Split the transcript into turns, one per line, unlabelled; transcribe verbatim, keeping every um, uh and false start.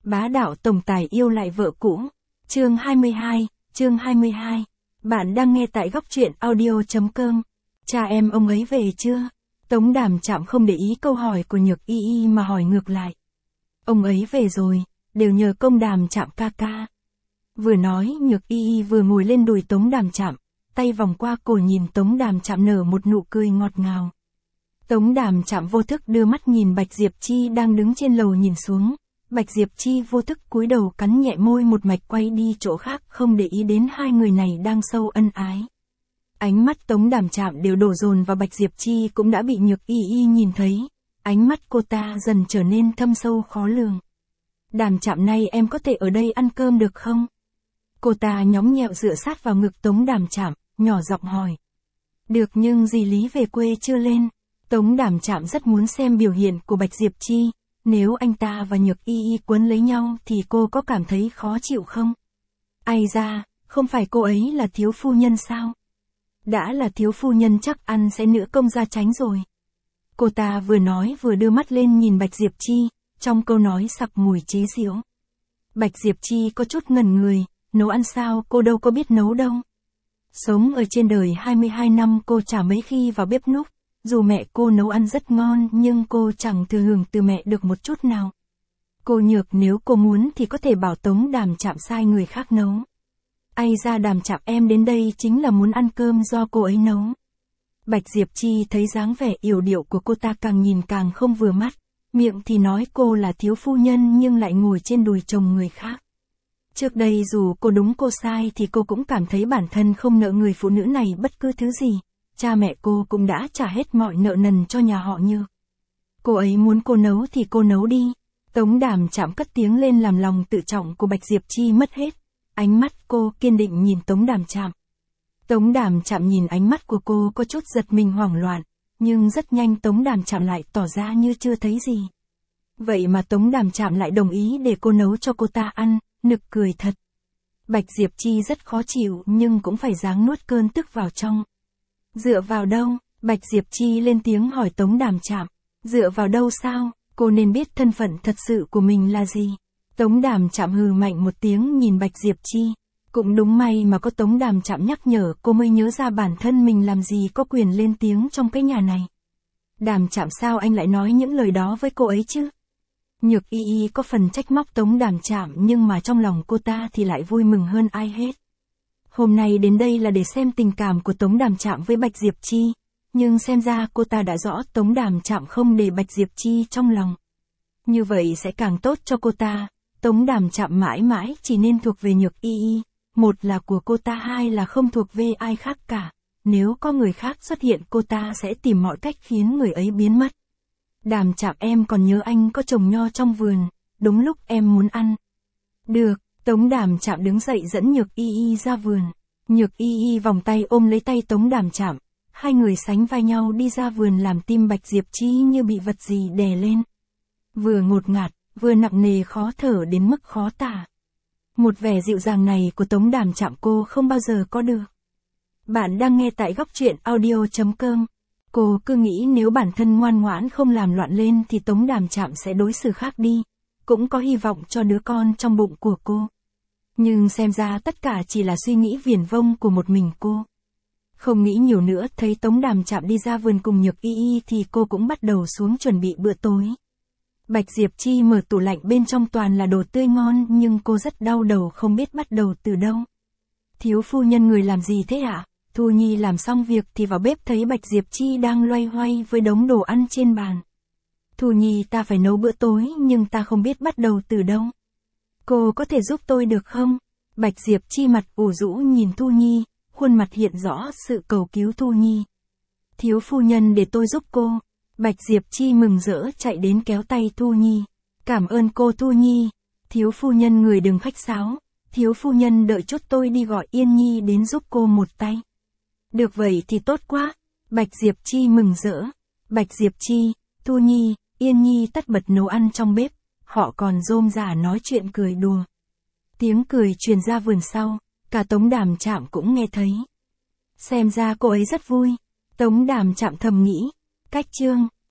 Bá đạo tổng tài yêu lại vợ cũ. Chương hai mươi hai, chương hai mươi hai. Bạn đang nghe tại góc truyện audio.com. Cha em ông ấy về chưa? Tống Đàm Trạm không để ý câu hỏi của Nhược Y Y mà hỏi ngược lại. Ông ấy về rồi, đều nhờ công Đàm Trạm ca ca. Vừa nói Nhược Y Y vừa ngồi lên đùi Tống Đàm Trạm, tay vòng qua cổ nhìn Tống Đàm Trạm nở một nụ cười ngọt ngào. Tống Đàm Trạm vô thức đưa mắt nhìn Bạch Diệp Chi đang đứng trên lầu nhìn xuống. Bạch Diệp Chi vô thức cúi đầu cắn nhẹ môi một mạch quay đi chỗ khác không để ý đến hai người này đang sâu ân ái. Ánh mắt Tống Đàm Trạm đều đổ dồn vào Bạch Diệp Chi cũng đã bị Nhược Y Y nhìn thấy. Ánh mắt cô ta dần trở nên thâm sâu khó lường. Đàm Trạm nay em có thể ở đây ăn cơm được không? Cô ta nhõng nhẽo dựa sát vào ngực Tống Đàm Trạm, nhỏ giọng hỏi. Được, nhưng dì Lý về quê chưa lên. Tống Đàm Trạm rất muốn xem biểu hiện của Bạch Diệp Chi. Nếu anh ta và Nhược Y Y quấn lấy nhau thì cô có cảm thấy khó chịu không? Ai ra, không phải cô ấy là thiếu phu nhân sao? Đã là thiếu phu nhân chắc ăn sẽ nữ công gia tránh rồi. Cô ta vừa nói vừa đưa mắt lên nhìn Bạch Diệp Chi, trong câu nói sặc mùi chế giễu. Bạch Diệp Chi có chút ngẩn người, nấu ăn sao, cô đâu có biết nấu đâu. Sống ở trên đời hai mươi hai năm cô chả mấy khi vào bếp núc. Dù mẹ cô nấu ăn rất ngon nhưng cô chẳng thừa hưởng từ mẹ được một chút nào. Cô Nhược nếu cô muốn thì có thể bảo Tống Đàm Trạm sai người khác nấu. Ai ra Đàm Trạm em đến đây chính là muốn ăn cơm do cô ấy nấu. Bạch Diệp Chi thấy dáng vẻ yểu điệu của cô ta càng nhìn càng không vừa mắt. Miệng thì nói cô là thiếu phu nhân nhưng lại ngồi trên đùi chồng người khác. Trước đây dù cô đúng cô sai thì cô cũng cảm thấy bản thân không nợ người phụ nữ này bất cứ thứ gì. Cha mẹ cô cũng đã trả hết mọi nợ nần cho nhà họ Nhược. Cô ấy muốn cô nấu thì cô nấu đi. Tống Đàm Trạm cất tiếng lên làm lòng tự trọng của Bạch Diệp Chi mất hết. Ánh mắt cô kiên định nhìn Tống Đàm Trạm. Tống Đàm Trạm nhìn ánh mắt của cô có chút giật mình hoảng loạn, nhưng rất nhanh Tống Đàm Trạm lại tỏ ra như chưa thấy gì. Vậy mà Tống Đàm Trạm lại đồng ý để cô nấu cho cô ta ăn, nực cười thật. Bạch Diệp Chi rất khó chịu nhưng cũng phải ráng nuốt cơn tức vào trong. Dựa vào đâu? Bạch Diệp Chi lên tiếng hỏi Tống Đàm Trạm. Dựa vào đâu sao? Cô nên biết thân phận thật sự của mình là gì. Tống Đàm Trạm hừ mạnh một tiếng nhìn Bạch Diệp Chi. Cũng đúng may mà có Tống Đàm Trạm nhắc nhở cô mới nhớ ra bản thân mình làm gì có quyền lên tiếng trong cái nhà này. Đàm Trạm sao anh lại nói những lời đó với cô ấy chứ? Nhược Y Y có phần trách móc Tống Đàm Trạm nhưng mà trong lòng cô ta thì lại vui mừng hơn ai hết. Hôm nay đến đây là để xem tình cảm của Tống Đàm Trạm với Bạch Diệp Chi, nhưng xem ra cô ta đã rõ Tống Đàm Trạm không để Bạch Diệp Chi trong lòng. Như vậy sẽ càng tốt cho cô ta, Tống Đàm Trạm mãi mãi chỉ nên thuộc về Nhược Y Y, một là của cô ta, hai là không thuộc về ai khác cả. Nếu có người khác xuất hiện cô ta sẽ tìm mọi cách khiến người ấy biến mất. Đàm Trạm em còn nhớ anh có trồng nho trong vườn, đúng lúc em muốn ăn. Được. Tống Đàm Trạm đứng dậy dẫn Nhược Y Y ra vườn. Nhược Y Y vòng tay ôm lấy tay Tống Đàm Trạm. Hai người sánh vai nhau đi ra vườn làm tim Bạch Diệp Chi như bị vật gì đè lên. Vừa ngột ngạt, vừa nặng nề khó thở đến mức khó tả. Một vẻ dịu dàng này của Tống Đàm Trạm cô không bao giờ có được. Bạn đang nghe tại góc truyện audio.com. Cô cứ nghĩ nếu bản thân ngoan ngoãn không làm loạn lên thì Tống Đàm Trạm sẽ đối xử khác đi. Cũng có hy vọng cho đứa con trong bụng của cô. Nhưng xem ra tất cả chỉ là suy nghĩ viển vông của một mình cô. Không nghĩ nhiều nữa, thấy Tống Đàm Trạm đi ra vườn cùng Nhược Y Y thì cô cũng bắt đầu xuống chuẩn bị bữa tối. Bạch Diệp Chi mở tủ lạnh, bên trong toàn là đồ tươi ngon nhưng cô rất đau đầu không biết bắt đầu từ đâu. Thiếu phu nhân người làm gì thế ạ? Thu Nhi làm xong việc thì vào bếp thấy Bạch Diệp Chi đang loay hoay với đống đồ ăn trên bàn. Thu Nhi, ta phải nấu bữa tối nhưng ta không biết bắt đầu từ đâu. Cô có thể giúp tôi được không? Bạch Diệp Chi mặt ủ rũ nhìn Thu Nhi, khuôn mặt hiện rõ sự cầu cứu Thu Nhi. Thiếu phu nhân để tôi giúp cô. Bạch Diệp Chi mừng rỡ chạy đến kéo tay Thu Nhi. Cảm ơn cô Thu Nhi. Thiếu phu nhân người đừng khách sáo. Thiếu phu nhân đợi chút tôi đi gọi Yên Nhi đến giúp cô một tay. Được vậy thì tốt quá. Bạch Diệp Chi mừng rỡ. Bạch Diệp Chi, Thu Nhi, Yên Nhi tất bật nấu ăn trong bếp. Họ còn rôm rả nói chuyện cười đùa. Tiếng cười truyền ra vườn sau, cả Tống Đàm Trạm cũng nghe thấy. Xem ra cô ấy rất vui. Tống Đàm Trạm thầm nghĩ. Cách chương.